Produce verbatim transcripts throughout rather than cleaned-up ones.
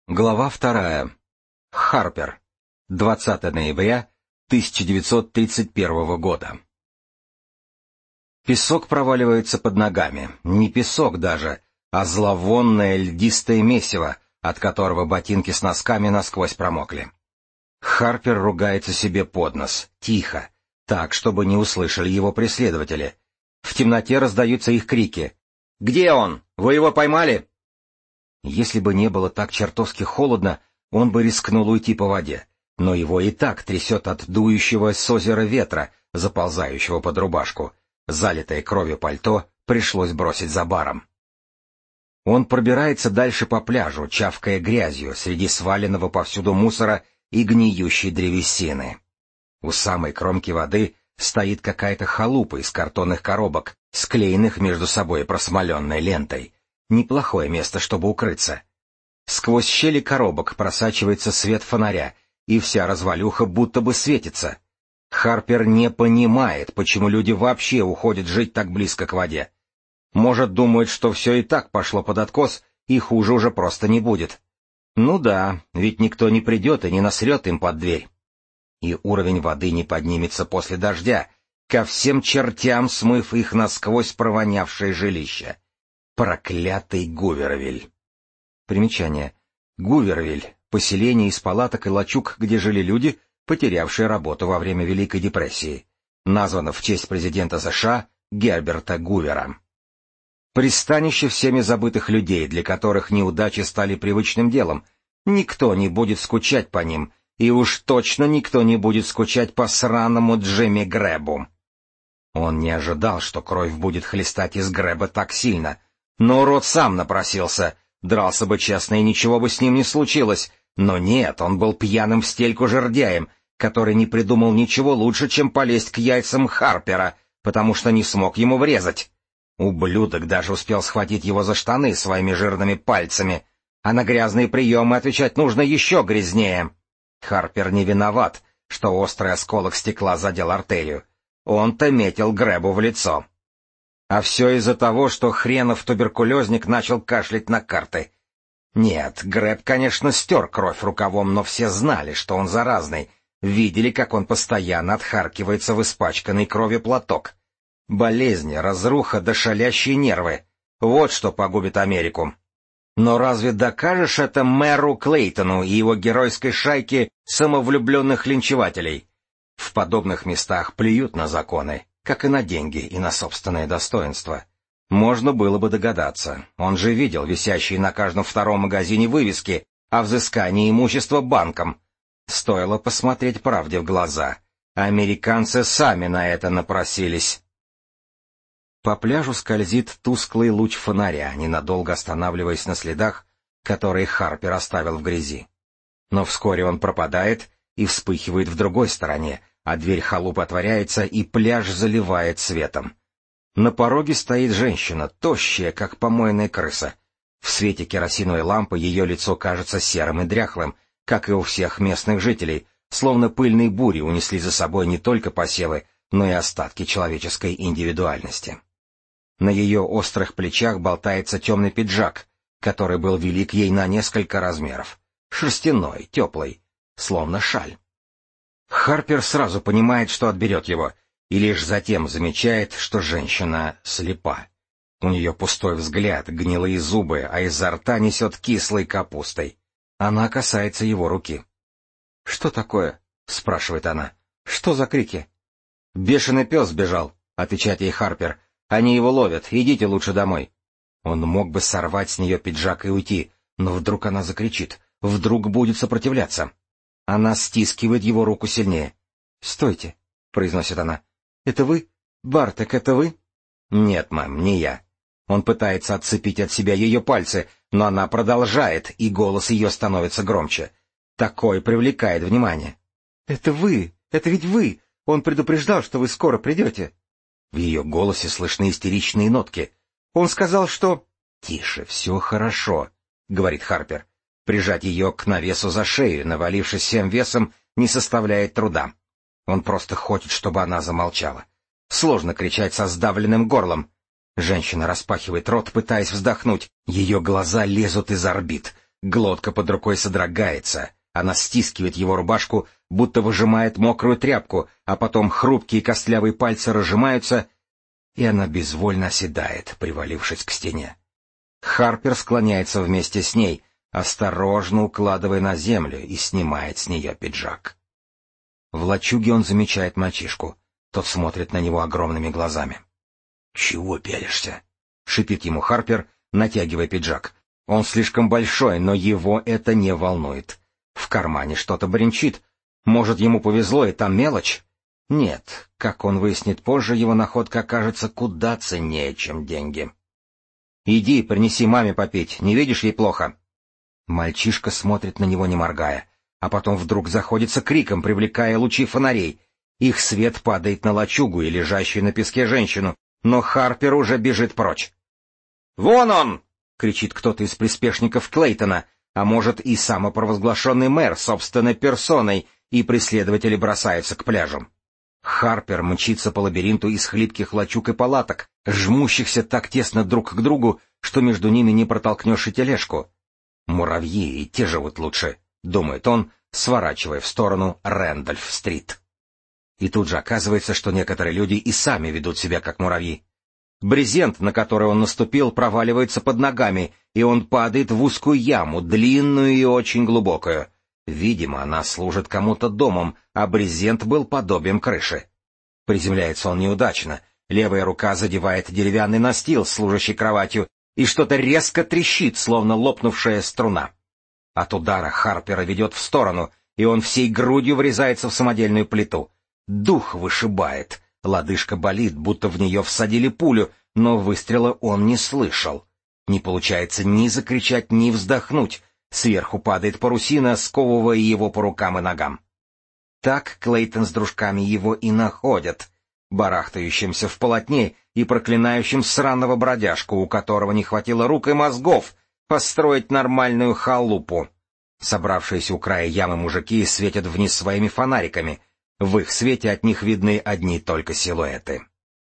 Глава вторая. Харпер. двадцатое ноября тысяча девятьсот тридцать первого года. Песок проваливается под ногами. Не песок даже, а зловонное льдистое месиво, от которого ботинки с носками насквозь промокли. Харпер ругается себе под нос, тихо, так, чтобы не услышали его преследователи. В темноте раздаются их крики. «Где он? Вы его поймали?» Если бы не было так чертовски холодно, он бы рискнул уйти по воде, но его и так трясет от дующего с озера ветра, заползающего под рубашку. Залитое кровью пальто пришлось бросить за баром. Он пробирается дальше по пляжу, чавкая грязью среди сваленного повсюду мусора и гниющей древесины. У самой кромки воды стоит какая-то халупа из картонных коробок, склеенных между собой просмоленной лентой. Неплохое место, чтобы укрыться. Сквозь щели коробок просачивается свет фонаря, и вся развалюха будто бы светится. Харпер не понимает, почему люди вообще уходят жить так близко к воде. Может, думают, что все и так пошло под откос, и хуже уже просто не будет. Ну да, ведь никто не придет и не насрет им под дверь. И уровень воды не поднимется после дождя, ко всем чертям смыв их насквозь провонявшее жилище. Проклятый Гувервиль. Примечание. Гувервиль — поселение из палаток и лачуг, где жили люди, потерявшие работу во время Великой депрессии. Названо в честь президента США Герберта Гувера. Пристанище всеми забытых людей, для которых неудачи стали привычным делом. Никто не будет скучать по ним, и уж точно никто не будет скучать по сраному Джимми Грэбу. Он не ожидал, что кровь будет хлестать из Грэба так сильно. Но урод сам напросился, дрался бы честно, и ничего бы с ним не случилось. Но нет, он был пьяным в стельку жердяем, который не придумал ничего лучше, чем полезть к яйцам Харпера, потому что не смог ему врезать. Ублюдок даже успел схватить его за штаны своими жирными пальцами, а на грязные приемы отвечать нужно еще грязнее. Харпер не виноват, что острый осколок стекла задел артерию. Он-то метил Грэбу в лицо. А все из-за того, что хренов туберкулезник начал кашлять на карты. Нет, Грэб, конечно, стер кровь рукавом, но все знали, что он заразный, видели, как он постоянно отхаркивается в испачканный кровью платок. Болезни, разруха да шалящие нервы — вот что погубит Америку. Но разве докажешь это мэру Клейтону и его геройской шайке самовлюбленных линчевателей? В подобных местах плюют на законы, как и на деньги и на собственное достоинство. Можно было бы догадаться, он же видел висящие на каждом втором магазине вывески о взыскании имущества банком. Стоило посмотреть правде в глаза. Американцы сами на это напросились. По пляжу скользит тусклый луч фонаря, ненадолго останавливаясь на следах, которые Харпер оставил в грязи. Но вскоре он пропадает и вспыхивает в другой стороне, а дверь халупы отворяется, и пляж заливает светом. На пороге стоит женщина, тощая, как помойная крыса. В свете керосиновой лампы ее лицо кажется серым и дряхлым, как и у всех местных жителей, словно пыльные бури унесли за собой не только посевы, но и остатки человеческой индивидуальности. На ее острых плечах болтается темный пиджак, который был велик ей на несколько размеров. Шерстяной, теплый, словно шаль. Харпер сразу понимает, что отберет его, и лишь затем замечает, что женщина слепа. У нее пустой взгляд, гнилые зубы, а изо рта несет кислой капустой. Она касается его руки. — Что такое? — спрашивает она. — Что за крики? — Бешеный пес сбежал, — отвечает ей Харпер. — Они его ловят, идите лучше домой. Он мог бы сорвать с нее пиджак и уйти, но вдруг она закричит, вдруг будет сопротивляться. Она стискивает его руку сильнее. — Стойте, — произносит она. — Это вы? Бартек, это вы? — Нет, мам, не я. Он пытается отцепить от себя ее пальцы, но она продолжает, и голос ее становится громче. Такое привлекает внимание. — Это вы! Это ведь вы! Он предупреждал, что вы скоро придете. В ее голосе слышны истеричные нотки. Он сказал, что... — Тише, все хорошо, — говорит Харпер. Прижать ее к навесу за шею, навалившись всем весом, не составляет труда. Он просто хочет, чтобы она замолчала. Сложно кричать со сдавленным горлом. Женщина распахивает рот, пытаясь вздохнуть. Ее глаза лезут из орбит. Глотка под рукой содрогается. Она стискивает его рубашку, будто выжимает мокрую тряпку, а потом хрупкие костлявые пальцы разжимаются, и она безвольно оседает, привалившись к стене. Харпер склоняется вместе с ней, осторожно укладывая на землю, и снимает с нее пиджак. В лачуге он замечает мальчишку. Тот смотрит на него огромными глазами. — Чего пялишься? — шипит ему Харпер, натягивая пиджак. Он слишком большой, но его это не волнует. В кармане что-то бренчит. Может, ему повезло, и там мелочь? Нет, как он выяснит позже, его находка окажется куда ценнее, чем деньги. — Иди, принеси маме попить, не видишь, ей плохо. Мальчишка смотрит на него, не моргая, а потом вдруг заходится криком, привлекая лучи фонарей. Их свет падает на лачугу и лежащую на песке женщину, но Харпер уже бежит прочь. «Вон он!» — кричит кто-то из приспешников Клейтона, а может и самопровозглашенный мэр собственной персоной, и преследователи бросаются к пляжу. Харпер мчится по лабиринту из хлипких лачуг и палаток, жмущихся так тесно друг к другу, что между ними не протолкнешь и тележку. «Муравьи и те живут лучше», — думает он, сворачивая в сторону Рэндольф-стрит. И тут же оказывается, что некоторые люди и сами ведут себя как муравьи. Брезент, на который он наступил, проваливается под ногами, и он падает в узкую яму, длинную и очень глубокую. Видимо, она служит кому-то домом, а брезент был подобием крыши. Приземляется он неудачно, левая рука задевает деревянный настил, служащий кроватью, и что-то резко трещит, словно лопнувшая струна. От удара Харпера ведет в сторону, и он всей грудью врезается в самодельную плиту. Дух вышибает, лодыжка болит, будто в нее всадили пулю, но выстрела он не слышал. Не получается ни закричать, ни вздохнуть. Сверху падает парусина, сковывая его по рукам и ногам. Так Клейтон с дружками его и находят, барахтающимся в полотне и проклинающим сраного бродяжку, у которого не хватило рук и мозгов построить нормальную халупу. Собравшиеся у края ямы мужики светят вниз своими фонариками. В их свете от них видны одни только силуэты.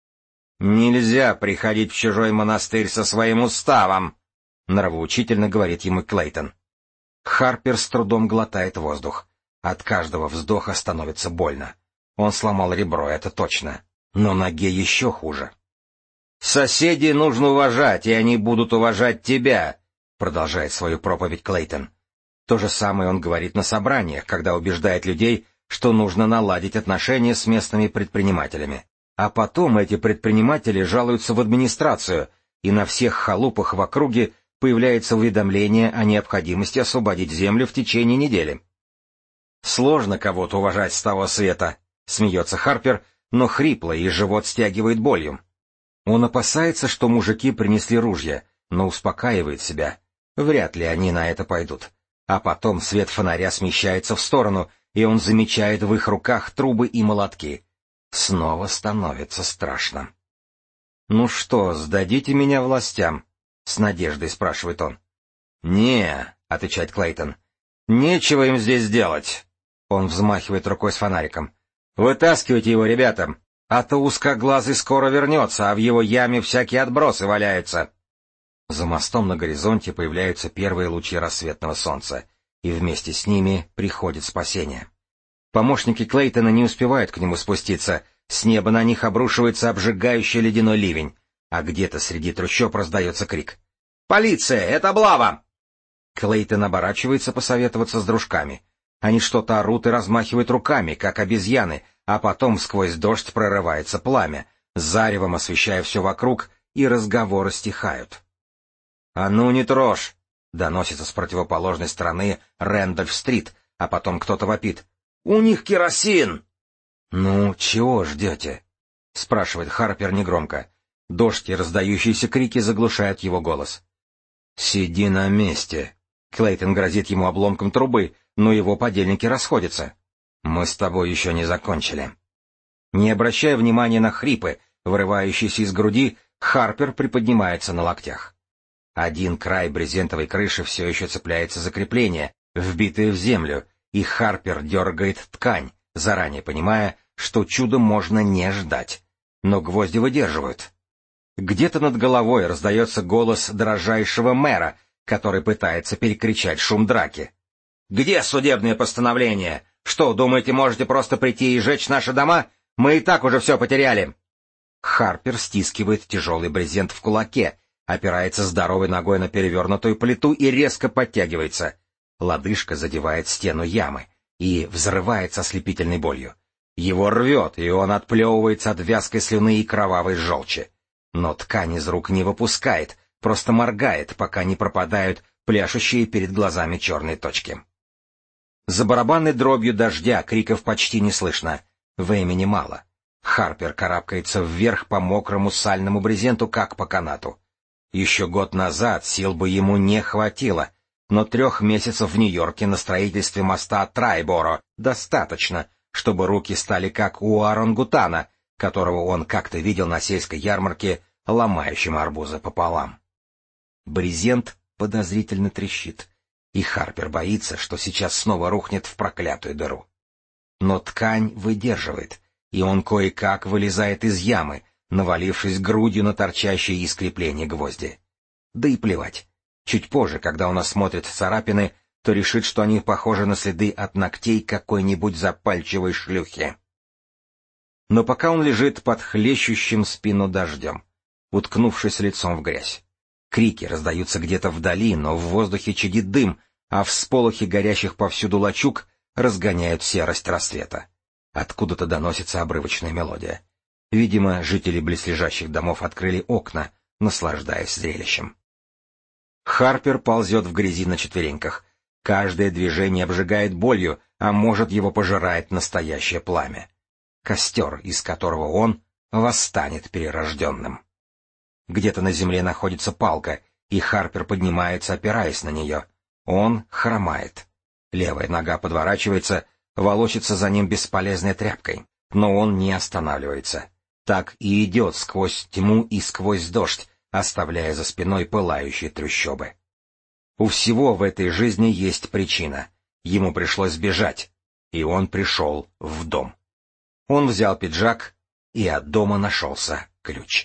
«Нельзя приходить в чужой монастырь со своим уставом», — нравоучительно говорит ему Клейтон. Харпер с трудом глотает воздух. От каждого вздоха становится больно. Он сломал ребро, это точно. Но ноге еще хуже. «Соседей нужно уважать, и они будут уважать тебя», — продолжает свою проповедь Клейтон. То же самое он говорит на собраниях, когда убеждает людей, что нужно наладить отношения с местными предпринимателями. А потом эти предприниматели жалуются в администрацию, и на всех халупах в округе появляется уведомление о необходимости освободить землю в течение недели. «Сложно кого-то уважать с того света», — смеется Харпер, но хрипло, и живот стягивает болью. Он опасается, что мужики принесли ружья, но успокаивает себя. Вряд ли они на это пойдут. А потом свет фонаря смещается в сторону, и он замечает в их руках трубы и молотки. Снова становится страшно. «Ну что, сдадите меня властям?» — с надеждой спрашивает он. «Не», — отвечает Клейтон, — «нечего им здесь делать». Он взмахивает рукой с фонариком. «Вытаскивайте его, ребята, а то узкоглазый скоро вернется, а в его яме всякие отбросы валяются». За мостом на горизонте появляются первые лучи рассветного солнца, и вместе с ними приходит спасение. Помощники Клейтона не успевают к нему спуститься, с неба на них обрушивается обжигающий ледяной ливень, а где-то среди трущоб раздается крик. «Полиция! Это облава!» Клейтон оборачивается посоветоваться с дружками. Они что-то орут и размахивают руками, как обезьяны, а потом сквозь дождь прорывается пламя, заревом освещая все вокруг, и разговоры стихают. «А ну не трожь!» — доносится с противоположной стороны Рэндольф-стрит, а потом кто-то вопит. «У них керосин!» «Ну, чего ждете?» — спрашивает Харпер негромко. Дождь и раздающиеся крики заглушают его голос. «Сиди на месте!» Клейтон грозит ему обломком трубы, но его подельники расходятся. «Мы с тобой еще не закончили». Не обращая внимания на хрипы, вырывающиеся из груди, Харпер приподнимается на локтях. Один край брезентовой крыши все еще цепляется за крепление, вбитое в землю, и Харпер дергает ткань, заранее понимая, что чуда можно не ждать. Но гвозди выдерживают. Где-то над головой раздается голос дрожайшего мэра, который пытается перекричать шум драки. «Где судебное постановление? Что, думаете, можете просто прийти и сжечь наши дома? Мы и так уже все потеряли!» Харпер стискивает тяжелый брезент в кулаке, опирается здоровой ногой на перевернутую плиту и резко подтягивается. Лодыжка задевает стену ямы и взрывается ослепительной болью. Его рвет, и он отплевывается от вязкой слюны и кровавой желчи. Но ткань из рук не выпускает, просто моргает, пока не пропадают пляшущие перед глазами черные точки. За барабанной дробью дождя криков почти не слышно. Времени мало. Харпер карабкается вверх по мокрому сальному брезенту, как по канату. Еще год назад сил бы ему не хватило, но трех месяцев в Нью-Йорке на строительстве моста Трайборо достаточно, чтобы руки стали как у орангутана, которого он как-то видел на сельской ярмарке, ломающим арбузы пополам. Брезент подозрительно трещит, и Харпер боится, что сейчас снова рухнет в проклятую дыру. Но ткань выдерживает, и он кое-как вылезает из ямы, навалившись грудью на торчащие из крепления гвозди. Да и плевать. Чуть позже, когда он осмотрит царапины, то решит, что они похожи на следы от ногтей какой-нибудь запальчивой шлюхи. Но пока он лежит под хлещущим спину дождем, уткнувшись лицом в грязь. Крики раздаются где-то вдали, но в воздухе чадит дым, а всполохи горящих повсюду лачуг разгоняют серость рассвета. Откуда-то доносится обрывочная мелодия. Видимо, жители близлежащих домов открыли окна, наслаждаясь зрелищем. Харпер ползет в грязи на четвереньках. Каждое движение обжигает болью, а может, его пожирает настоящее пламя. Костер, из которого он восстанет перерожденным. Где-то на земле находится палка, и Харпер поднимается, опираясь на нее. Он хромает. Левая нога подворачивается, волочится за ним бесполезной тряпкой. Но он не останавливается. Так и идет сквозь тьму и сквозь дождь, оставляя за спиной пылающие трущобы. У всего в этой жизни есть причина. Ему пришлось бежать, и он пришел в дом. Он взял пиджак, и от дома нашелся ключ.